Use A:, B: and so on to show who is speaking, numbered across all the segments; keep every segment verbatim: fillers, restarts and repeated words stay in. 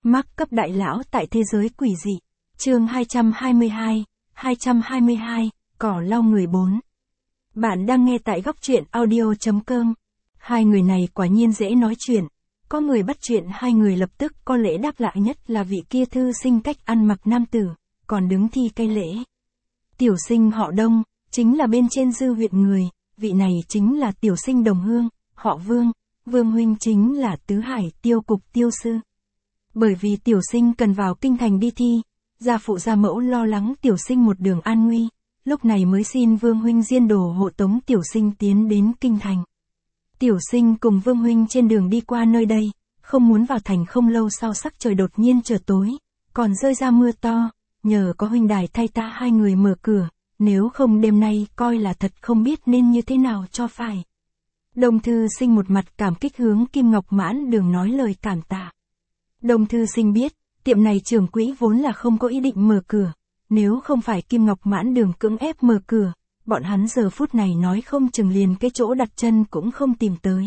A: Mark cấp đại lão tại thế giới quỷ dị. Chương hai trăm hai mươi hai, hai trăm hai mươi hai, cỏ lau người bốn. Bạn đang nghe tại góc truyện audio chấm com. Hai người này quả nhiên dễ nói chuyện. Có người bắt chuyện hai người lập tức có lễ đáp lại, nhất là vị kia thư sinh cách ăn mặc nam tử, còn đứng thi cây lễ. Tiểu sinh họ Đông, chính là bên trên dư huyện người, vị này chính là tiểu sinh đồng hương, họ Vương, Vương huynh chính là Tứ Hải tiêu cục tiêu sư. Bởi vì tiểu sinh cần vào kinh thành đi thi, gia phụ gia mẫu lo lắng tiểu sinh một đường an nguy, lúc này mới xin Vương huynh diên đồ hộ tống tiểu sinh tiến đến kinh thành. Tiểu sinh cùng Vương huynh trên đường đi qua nơi đây, không muốn vào thành, không lâu sau sắc trời đột nhiên trở tối, còn rơi ra mưa to, nhờ có huynh đài thay ta hai người mở cửa, nếu không đêm nay coi là thật không biết nên như thế nào cho phải. Đông thư sinh một mặt cảm kích hướng Kim Ngọc Mãn Đường nói lời cảm tạ. Đông thư sinh biết, tiệm này trưởng quỹ vốn là không có ý định mở cửa, nếu không phải Kim Ngọc Mãn Đường cưỡng ép mở cửa, bọn hắn giờ phút này nói không chừng liền cái chỗ đặt chân cũng không tìm tới.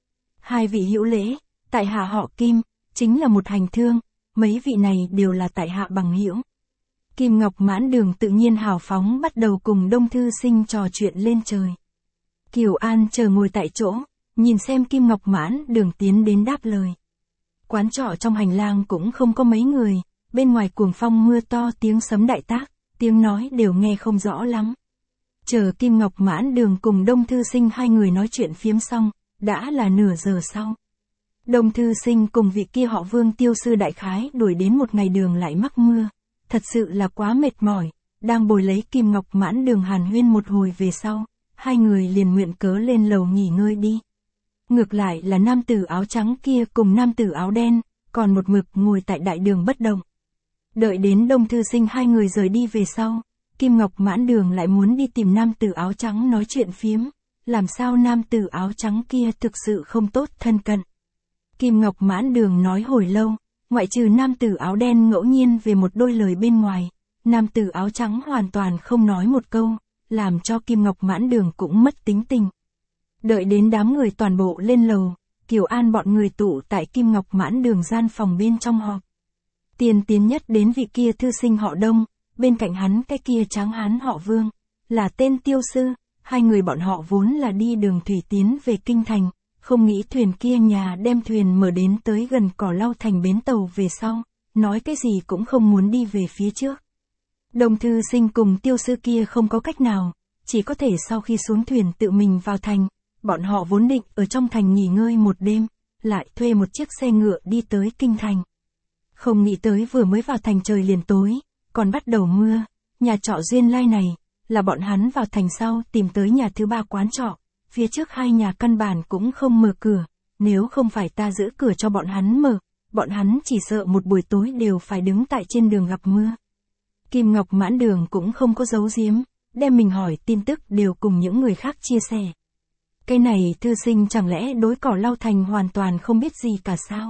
A: Hai vị hữu lễ, tại hạ họ Kim, chính là một hành thương, mấy vị này đều là tại hạ bằng hữu. Kim Ngọc Mãn Đường tự nhiên hào phóng bắt đầu cùng Đông thư sinh trò chuyện lên trời. Kiều An chờ ngồi tại chỗ, nhìn xem Kim Ngọc Mãn Đường tiến đến đáp lời. Quán trọ trong hành lang cũng không có mấy người, bên ngoài cuồng phong mưa to, tiếng sấm đại tác, tiếng nói đều nghe không rõ lắm. Chờ Kim Ngọc Mãn Đường cùng Đông thư sinh hai người nói chuyện phiếm xong, đã là nửa giờ sau. Đông thư sinh cùng vị kia họ Vương tiêu sư đại khái đuổi đến một ngày đường lại mắc mưa, thật sự là quá mệt mỏi, đang bồi lấy Kim Ngọc Mãn Đường hàn huyên một hồi về sau, hai người liền nguyện cớ lên lầu nghỉ ngơi đi. Ngược lại là nam tử áo trắng kia cùng nam tử áo đen, còn một mực ngồi tại đại đường bất động. Đợi đến Đông thư sinh hai người rời đi về sau, Kim Ngọc Mãn Đường lại muốn đi tìm nam tử áo trắng nói chuyện phiếm, làm sao nam tử áo trắng kia thực sự không tốt thân cận. Kim Ngọc Mãn Đường nói hồi lâu, ngoại trừ nam tử áo đen ngẫu nhiên về một đôi lời bên ngoài, nam tử áo trắng hoàn toàn không nói một câu, làm cho Kim Ngọc Mãn Đường cũng mất tính tình. Đợi đến đám người toàn bộ lên lầu, Kiều An bọn người tụ tại Kim Ngọc Mãn Đường gian phòng bên trong họp. Tiên tiến nhất đến vị kia thư sinh họ Đông, bên cạnh hắn cái kia tráng hán họ Vương, là tên tiêu sư, hai người bọn họ vốn là đi đường thủy tiến về kinh thành, không nghĩ thuyền kia nhà đem thuyền mở đến tới gần Cỏ Lau thành bến tàu về sau, nói cái gì cũng không muốn đi về phía trước. Đông thư sinh cùng tiêu sư kia không có cách nào, chỉ có thể sau khi xuống thuyền tự mình vào thành, bọn họ vốn định ở trong thành nghỉ ngơi một đêm, lại thuê một chiếc xe ngựa đi tới kinh thành. Không nghĩ tới vừa mới vào thành trời liền tối, còn bắt đầu mưa, nhà trọ Duyên Lai này, là bọn hắn vào thành sau tìm tới nhà thứ ba quán trọ, phía trước hai nhà căn bản cũng không mở cửa, nếu không phải ta giữ cửa cho bọn hắn mở, bọn hắn chỉ sợ một buổi tối đều phải đứng tại trên đường gặp mưa. Kim Ngọc Mãn Đường cũng không có giấu giếm, đem mình hỏi tin tức đều cùng những người khác chia sẻ. Cái này thư sinh chẳng lẽ đối Cỏ Lau thành hoàn toàn không biết gì cả sao?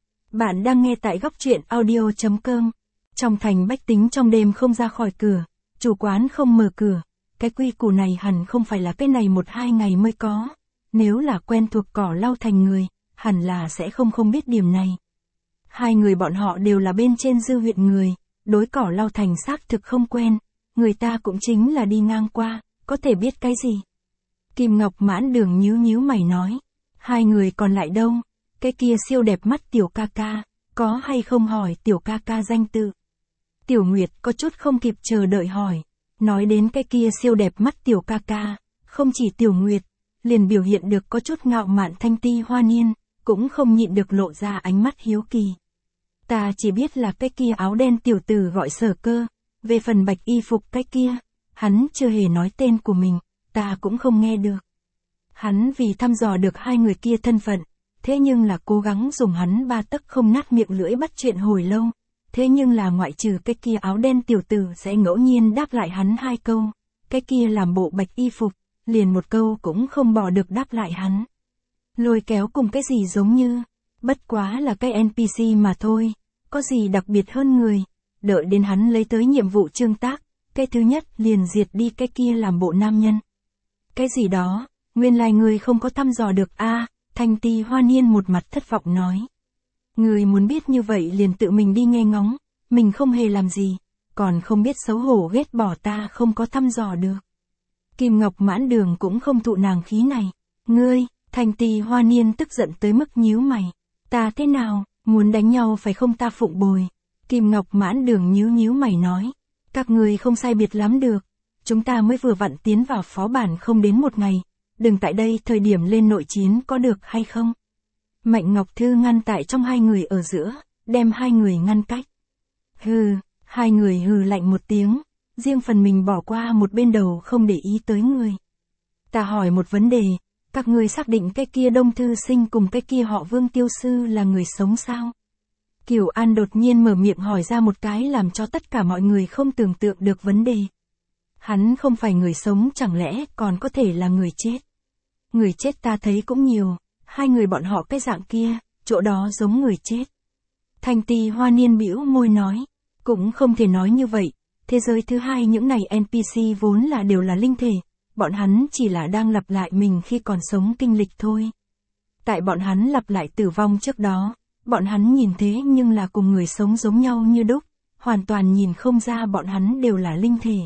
A: Bạn đang nghe tại góc truyện audio chấm com. Trong thành bách tính trong đêm không ra khỏi cửa, chủ quán không mở cửa, cái quy củ này hẳn không phải là cái này một hai ngày mới có. Nếu là quen thuộc Cỏ Lau thành người, hẳn là sẽ không không biết điểm này. Hai người bọn họ đều là bên trên dư huyện người, đối Cỏ Lau thành xác thực không quen, người ta cũng chính là đi ngang qua, có thể biết cái gì. Kim Ngọc Mãn Đường nhíu nhíu mày nói, hai người còn lại đâu, cái kia siêu đẹp mắt tiểu ca ca, có hay không hỏi tiểu ca ca danh tự. Tiểu Nguyệt có chút không kịp chờ đợi hỏi, nói đến cái kia siêu đẹp mắt tiểu ca ca, không chỉ Tiểu Nguyệt, liền biểu hiện được có chút ngạo mạn Thanh Ti Hoa Niên, cũng không nhịn được lộ ra ánh mắt hiếu kỳ. Ta chỉ biết là cái kia áo đen tiểu tử gọi Sở Cơ, về phần bạch y phục cái kia, hắn chưa hề nói tên của mình, ta cũng không nghe được. Hắn vì thăm dò được hai người kia thân phận, thế nhưng là cố gắng dùng hắn ba tấc không nát miệng lưỡi bắt chuyện hồi lâu, thế nhưng là ngoại trừ cái kia áo đen tiểu tử sẽ ngẫu nhiên đáp lại hắn hai câu, cái kia làm bộ bạch y phục, liền một câu cũng không bỏ được đáp lại hắn. Lôi kéo cùng cái gì giống như, bất quá là cái en pê xê mà thôi, có gì đặc biệt hơn người, đợi đến hắn lấy tới nhiệm vụ trương tác, cái thứ nhất liền diệt đi cái kia làm bộ nam nhân. Cái gì đó, nguyên lai người không có thăm dò được a. À, Thanh Ti Hoa Niên một mặt thất vọng nói. Người muốn biết như vậy liền tự mình đi nghe ngóng, mình không hề làm gì, còn không biết xấu hổ ghét bỏ ta không có thăm dò được. Kim Ngọc Mãn Đường cũng không thụ nàng khí này. Ngươi, Thành Tỳ Hoa Niên tức giận tới mức nhíu mày. Ta thế nào, muốn đánh nhau phải không ta phụng bồi. Kim Ngọc Mãn Đường nhíu nhíu mày nói. Các người không sai biệt lắm được. Chúng ta mới vừa vặn tiến vào phó bản không đến một ngày. Đừng tại đây thời điểm lên nội chiến có được hay không? Mạnh Ngọc Thư ngăn tại trong hai người ở giữa, đem hai người ngăn cách. Hừ, hai người hừ lạnh một tiếng, riêng phần mình bỏ qua một bên đầu không để ý tới người. Ta hỏi một vấn đề, các ngươi xác định cái kia Đông Thư Sinh cùng cái kia họ Vương Tiêu Sư là người sống sao? Kiều An đột nhiên mở miệng hỏi ra một cái làm cho tất cả mọi người không tưởng tượng được vấn đề. Hắn không phải người sống chẳng lẽ còn có thể là người chết? Người chết ta thấy cũng nhiều, hai người bọn họ cái dạng kia, chỗ đó giống người chết. Thành Tỳ Hoa Niên bĩu môi nói, cũng không thể nói như vậy, thế giới thứ hai những này en pê xê vốn là đều là linh thể, bọn hắn chỉ là đang lặp lại mình khi còn sống kinh lịch thôi. Tại bọn hắn lặp lại tử vong trước đó, bọn hắn nhìn thế nhưng là cùng người sống giống nhau như đúc, hoàn toàn nhìn không ra bọn hắn đều là linh thể.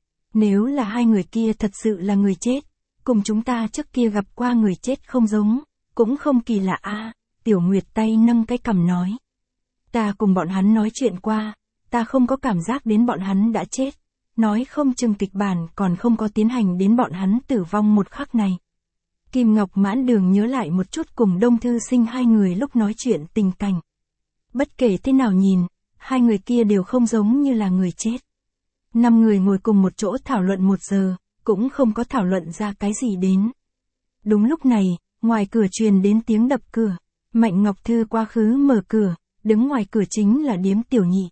A: Nếu là hai người kia thật sự là người chết, cùng chúng ta trước kia gặp qua người chết không giống, cũng không kỳ lạ a. Tiểu Nguyệt tay nâng cái cằm nói. Ta cùng bọn hắn nói chuyện qua, ta không có cảm giác đến bọn hắn đã chết, nói không chừng kịch bản còn không có tiến hành đến bọn hắn tử vong một khắc này. Kim Ngọc Mãn Đường nhớ lại một chút cùng Đông Thư Sinh hai người lúc nói chuyện tình cảnh. Bất kể thế nào nhìn, hai người kia đều không giống như là người chết. Năm người ngồi cùng một chỗ thảo luận một giờ, cũng không có thảo luận ra cái gì đến. Đúng lúc này, ngoài cửa truyền đến tiếng đập cửa, Mạnh Ngọc Thư quá khứ mở cửa, đứng ngoài cửa chính là Điếm Tiểu Nhị.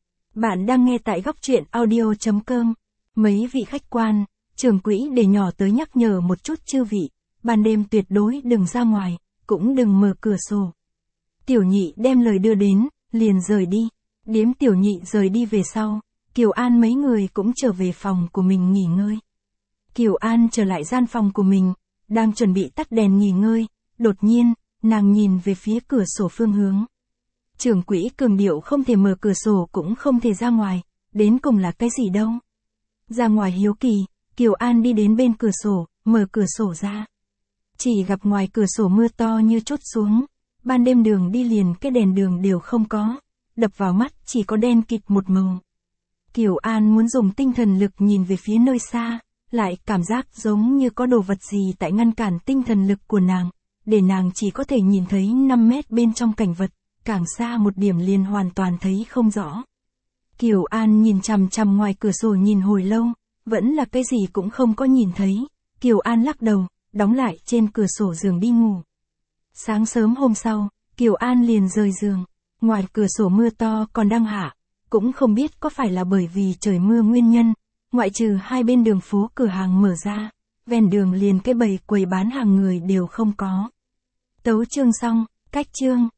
A: Bạn đang nghe tại góc truyện audio chấm com. Mấy vị khách quan, trưởng quỹ để nhỏ tới nhắc nhở một chút chư vị, ban đêm tuyệt đối đừng ra ngoài, cũng đừng mở cửa sổ. Tiểu Nhị đem lời đưa đến, liền rời đi. Điếm Tiểu Nhị rời đi về sau, Kiều An mấy người cũng trở về phòng của mình nghỉ ngơi. Kiều An trở lại gian phòng của mình, đang chuẩn bị tắt đèn nghỉ ngơi, đột nhiên, nàng nhìn về phía cửa sổ phương hướng. Trưởng quỹ cường điệu không thể mở cửa sổ cũng không thể ra ngoài, đến cùng là cái gì đâu. Ra ngoài hiếu kỳ, Kiều An đi đến bên cửa sổ, mở cửa sổ ra. Chỉ gặp ngoài cửa sổ mưa to như trút xuống, ban đêm đường đi liền cái đèn đường đều không có, đập vào mắt chỉ có đen kịt một màu. Kiều An muốn dùng tinh thần lực nhìn về phía nơi xa, lại cảm giác giống như có đồ vật gì tại ngăn cản tinh thần lực của nàng, để nàng chỉ có thể nhìn thấy năm mét bên trong cảnh vật, càng xa một điểm liền hoàn toàn thấy không rõ. Kiều An nhìn chằm chằm ngoài cửa sổ nhìn hồi lâu, vẫn là cái gì cũng không có nhìn thấy. Kiều An lắc đầu, đóng lại trên cửa sổ giường đi ngủ. Sáng sớm hôm sau, Kiều An liền rời giường, ngoài cửa sổ mưa to còn đang hạ, cũng không biết có phải là bởi vì trời mưa nguyên nhân, ngoại trừ hai bên đường phố cửa hàng mở ra, ven đường liền cái bầy quầy bán hàng người đều không có. Tấu chương xong, cách chương.